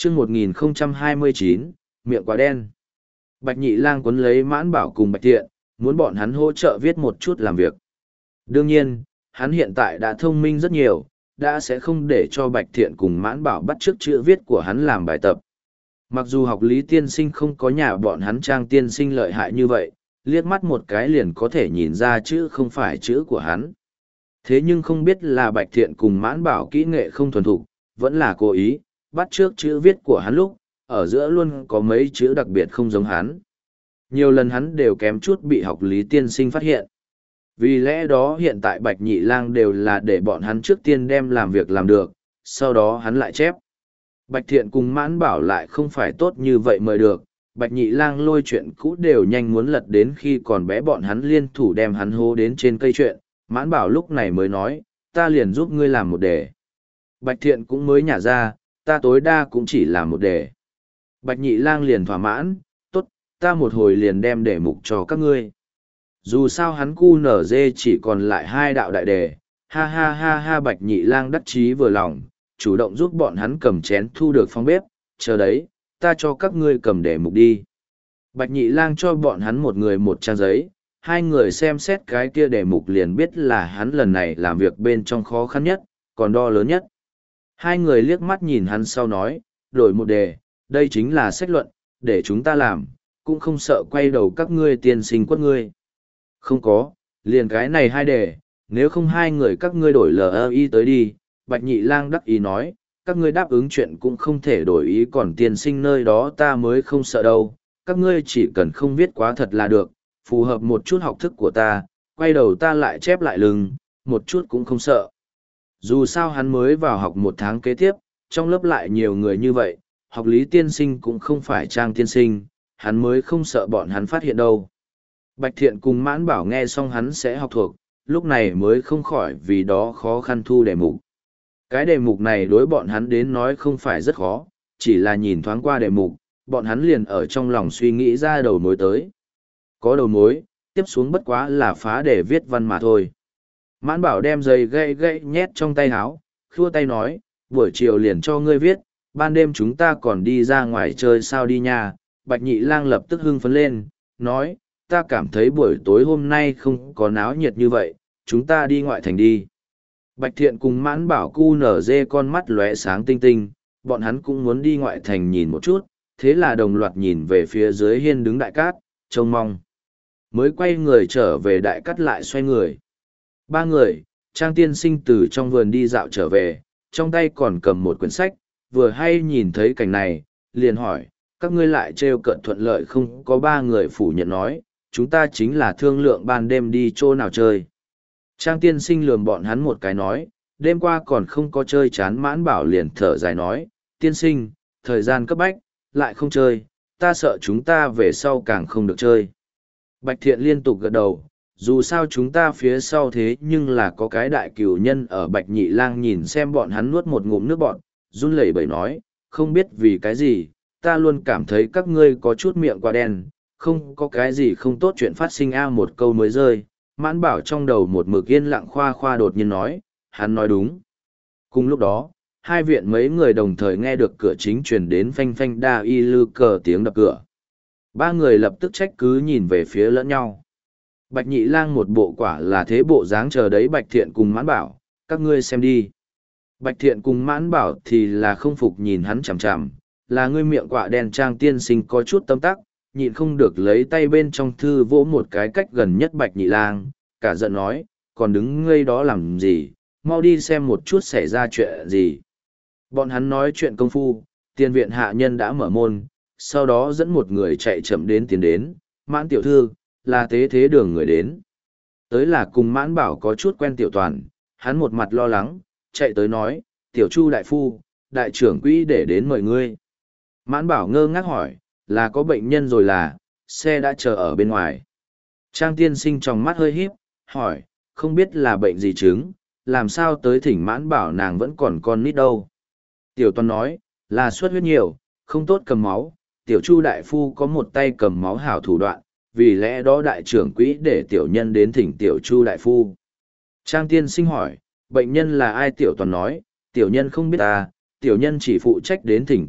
chương 1029, miệng quá đen. Bạch Nhị Lang quấn lấy Mãn Bảo cùng Bạch Thiện, muốn bọn hắn hỗ trợ viết một chút làm việc. Đương nhiên, hắn hiện tại đã thông minh rất nhiều, đã sẽ không để cho Bạch Thiện cùng Mãn Bảo bắt chước chữ viết của hắn làm bài tập. Mặc dù học lý tiên sinh không có nhà bọn hắn Trang tiên sinh lợi hại như vậy, liếc mắt một cái liền có thể nhìn ra chữ không phải chữ của hắn. Thế nhưng không biết là Bạch Thiện cùng Mãn Bảo kỹ nghệ không thuần thục, vẫn là cố ý, bắt chước chữ viết của hắn lúc, ở giữa luôn có mấy chữ đặc biệt không giống hắn. Nhiều lần hắn đều kém chút bị học lý tiên sinh phát hiện. Vì lẽ đó hiện tại Bạch Nhị Lang đều là để bọn hắn trước tiên đem làm việc làm được, sau đó hắn lại chép. Bạch Thiện cùng Mãn Bảo lại không phải tốt như vậy mời được, Bạch Nhị Lang lôi chuyện cũ đều nhanh muốn lật đến khi còn bé bọn hắn liên thủ đem hắn hô đến trên cây chuyện, Mãn Bảo lúc này mới nói, ta liền giúp ngươi làm một đề. Bạch Thiện cũng mới nhả ra, ta tối đa cũng chỉ làm một đề. Bạch Nhị Lang liền thỏa mãn, tốt, ta một hồi liền đem đề mục cho các ngươi. Dù sao hắn cu nở dê chỉ còn lại 2 đạo đại đề, ha ha ha ha. Bạch Nhị Lang đắc chí vừa lòng, chủ động giúp bọn hắn cầm chén thu được phòng bếp, chờ đấy, ta cho các ngươi cầm đề mục đi. Bạch Nhị Lang cho bọn hắn một người một trang giấy, 2 người xem xét cái kia đề mục liền biết là hắn lần này làm việc bên trong khó khăn nhất, còn đo lớn nhất. 2 người liếc mắt nhìn hắn sau nói, đổi một đề, đây chính là sách luận, để chúng ta làm, cũng không sợ quay đầu các ngươi tiên sinh quất ngươi. Không có, liền cái này 2 đề, nếu không 2 người các ngươi đổi LI tới đi. Bạch Nhị Lang đắc ý nói, các ngươi đáp ứng chuyện cũng không thể đổi ý, còn tiên sinh nơi đó ta mới không sợ đâu, các ngươi chỉ cần không viết quá thật là được, phù hợp một chút học thức của ta, quay đầu ta lại chép lại lưng, một chút cũng không sợ. Dù sao hắn mới vào học 1 tháng kế tiếp, trong lớp lại nhiều người như vậy, học lý tiên sinh cũng không phải Trang tiên sinh, hắn mới không sợ bọn hắn phát hiện đâu. Bạch Thiện cùng Mãn Bảo nghe xong hắn sẽ học thuộc, lúc này mới không khỏi vì đó khó khăn thu đề mục. Cái đề mục này đối bọn hắn đến nói không phải rất khó, chỉ là nhìn thoáng qua đề mục, bọn hắn liền ở trong lòng suy nghĩ ra đầu mối tới. Có đầu mối, tiếp xuống bất quá là phá đề viết văn mà thôi. Mãn Bảo đem giấy gãy nhét trong tay áo, khua tay nói, buổi chiều liền cho ngươi viết, ban đêm chúng ta còn đi ra ngoài chơi sao đi nha. Bạch Nhị Lang lập tức hưng phấn lên, nói, ta cảm thấy buổi tối hôm nay không có náo nhiệt như vậy, chúng ta đi ngoại thành đi. Bạch Thiện cùng Mãn Bảo cu nở dê con mắt lóe sáng tinh tinh, bọn hắn cũng muốn đi ngoại thành nhìn một chút, thế là đồng loạt nhìn về phía dưới hiên đứng Đại Cát, trông mong. Mới quay người trở về, Đại Cát lại xoay người. 3 người, Trang tiên sinh từ trong vườn đi dạo trở về, trong tay còn cầm một quyển sách, vừa hay nhìn thấy cảnh này, liền hỏi, các ngươi lại trêu cợt thuận lợi không? Có 3 người phủ nhận nói, chúng ta chính là thương lượng ban đêm đi chỗ nào chơi. Trang tiên sinh lườm bọn hắn một cái nói, đêm qua còn không có chơi chán. Mãn Bảo liền thở dài nói, tiên sinh, thời gian cấp bách, lại không chơi, ta sợ chúng ta về sau càng không được chơi. Bạch Thiện liên tục gật đầu, dù sao chúng ta phía sau thế nhưng là có cái đại cửu nhân ở. Bạch Nhị Lang nhìn xem bọn hắn nuốt một ngụm nước bọt, run lẩy bẩy nói, không biết vì cái gì, ta luôn cảm thấy các ngươi có chút miệng quá đen, không có cái gì không tốt chuyện phát sinh a. Một câu mới rơi, Mãn Bảo trong đầu một mực yên lặng, khoa khoa đột nhiên nói, hắn nói đúng. Cùng lúc đó, 2 viện mấy người đồng thời nghe được cửa chính truyền đến phanh phanh đa y lư cờ tiếng đập cửa. 3 người lập tức trách cứ nhìn về phía lẫn nhau. Bạch Nhị Lang một bộ quả là thế bộ dáng chờ đấy. Bạch Thiện cùng Mãn Bảo, các ngươi xem đi. Bạch Thiện cùng Mãn Bảo thì là không phục nhìn hắn chằm chằm, là ngươi miệng quạ đen. Trang tiên sinh có chút tâm tắc, nhịn không được lấy tay bên trong thư vỗ một cái cách gần nhất Bạch Nhị Lang, cả giận nói, còn đứng ngây đó làm gì, mau đi xem một chút xảy ra chuyện gì. Bọn hắn nói chuyện công phu, tiền viện hạ nhân đã mở môn, sau đó dẫn một người chạy chậm đến tiến đến, Mãn tiểu thư, là tế thế đường người đến. Tới là cùng Mãn Bảo có chút quen Tiểu Toàn, hắn một mặt lo lắng, chạy tới nói, Tiểu Chu đại phu, đại trưởng quỹ để đến mời ngươi. Mãn Bảo ngơ ngác hỏi, là có bệnh nhân rồi là, xe đã chờ ở bên ngoài. Trang tiên sinh trong mắt hơi híp, hỏi, không biết là bệnh gì chứng, làm sao tới thỉnh Mãn Bảo nàng vẫn còn con nít đâu. Tiểu Toàn nói, là xuất huyết nhiều, không tốt cầm máu, Tiểu Chu đại phu có một tay cầm máu hảo thủ đoạn, vì lẽ đó đại trưởng quỹ để tiểu nhân đến thỉnh Tiểu Chu đại phu. Trang tiên sinh hỏi, bệnh nhân là ai? Tiểu Toàn nói, tiểu nhân không biết ta, tiểu nhân chỉ phụ trách đến thỉnh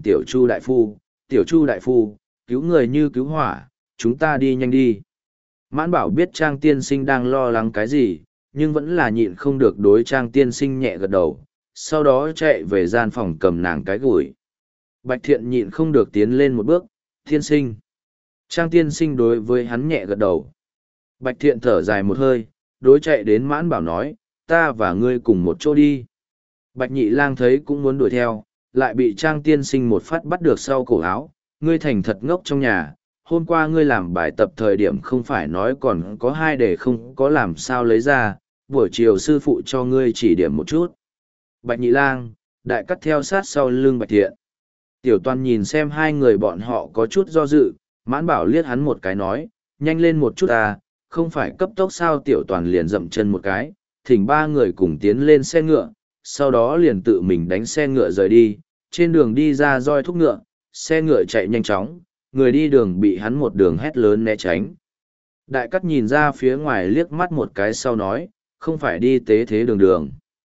tiểu Chu đại phu, cứu người như cứu hỏa, chúng ta đi nhanh đi. Mãn Bảo biết Trang tiên sinh đang lo lắng cái gì, nhưng vẫn là nhịn không được đối Trang tiên sinh nhẹ gật đầu, sau đó chạy về gian phòng cầm nàng cái gùi. Bạch Thiện nhịn không được tiến lên một bước, tiên sinh. Trang tiên sinh đối với hắn nhẹ gật đầu. Bạch Thiện thở dài một hơi, đối chạy đến Mãn Bảo nói, ta và ngươi cùng một chỗ đi. Bạch Nhị Lang thấy cũng muốn đuổi theo, lại bị Trang tiên sinh một phát bắt được sau cổ áo, ngươi thành thật ngốc trong nhà, hôm qua ngươi làm bài tập thời điểm không phải nói còn có 2 đề không có làm sao lấy ra, buổi chiều sư phụ cho ngươi chỉ điểm một chút. Bạch Nhị Lang, đại cắt theo sát sau lưng Bạch Thiện. Tiểu Toàn nhìn xem hai người bọn họ có chút do dự, Mãn Bảo liếc hắn một cái nói, nhanh lên một chút à, không phải cấp tốc sao. Tiểu Toàn liền dậm chân một cái, thỉnh 3 người cùng tiến lên xe ngựa, sau đó liền tự mình đánh xe ngựa rời đi, trên đường đi ra roi thúc ngựa, xe ngựa chạy nhanh chóng, người đi đường bị hắn một đường hét lớn né tránh. Đại cắt nhìn ra phía ngoài liếc mắt một cái sau nói, không phải đi tế thế đường đường.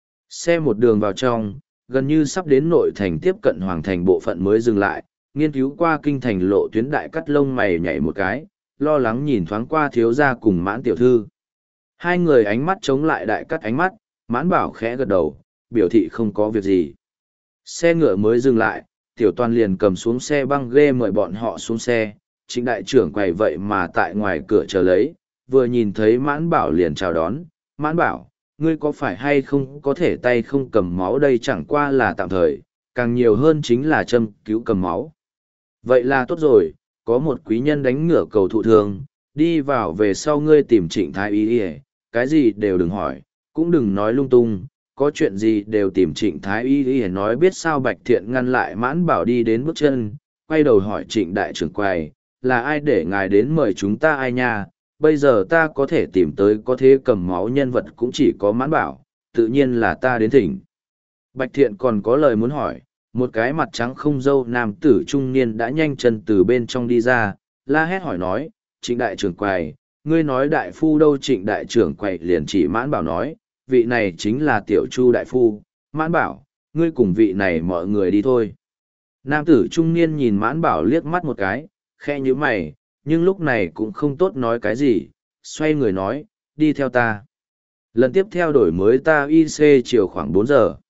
Xe một đường vào trong, gần như sắp đến nội thành tiếp cận hoàng thành bộ phận mới dừng lại, nghiên cứu qua kinh thành lộ tuyến. Đại cắt lông mày nhảy một cái, lo lắng nhìn thoáng qua thiếu gia cùng Mãn tiểu thư. Hai người ánh mắt chống lại đại cắt ánh mắt, Mãn Bảo khẽ gật đầu, biểu thị không có việc gì. Xe ngựa mới dừng lại, Tiểu Toàn liền cầm xuống xe băng ghê mời bọn họ xuống xe. Trịnh đại trưởng quầy vậy mà tại ngoài cửa chờ lấy, vừa nhìn thấy Mãn Bảo liền chào đón. Mãn Bảo, ngươi có phải hay không có thể tay không cầm máu, đây chẳng qua là tạm thời, càng nhiều hơn chính là châm cứu cầm máu. Vậy là tốt rồi, có một quý nhân đánh ngửa cầu thụ thương, đi vào về sau ngươi tìm Trịnh thái y, cái gì đều đừng hỏi, cũng đừng nói lung tung, có chuyện gì đều tìm Trịnh thái y nói biết sao. Bạch Thiện ngăn lại Mãn Bảo đi đến bước chân, quay đầu hỏi Trịnh đại trưởng quầy, là ai để ngài đến mời chúng ta ai nha? Bây giờ ta có thể tìm tới có thế cầm máu nhân vật cũng chỉ có Mãn Bảo, tự nhiên là ta đến thỉnh. Bạch Thiện còn có lời muốn hỏi, một cái mặt trắng không râu nam tử trung niên đã nhanh chân từ bên trong đi ra, la hét hỏi nói, Trịnh đại trưởng quầy, ngươi nói đại phu đâu? Trịnh đại trưởng quầy liền chỉ Mãn Bảo nói, vị này chính là tiểu Chu đại phu. Mãn Bảo, ngươi cùng vị này mọi người đi thôi. Nam tử trung niên nhìn Mãn Bảo liếc mắt một cái, khe nhíu mày, nhưng lúc này cũng không tốt nói cái gì, xoay người nói, đi theo ta. Lần tiếp theo đổi mới ta IC chiều khoảng 4 giờ.